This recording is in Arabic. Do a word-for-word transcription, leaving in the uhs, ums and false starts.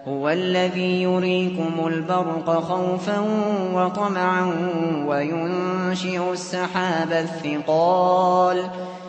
هُوَ الَّذِي يُرِيكُمُ الْبَرْقَ خَوْفًا وَطَمَعًا وَيُنشِئُ السَّحَابَ الثِّقَالَ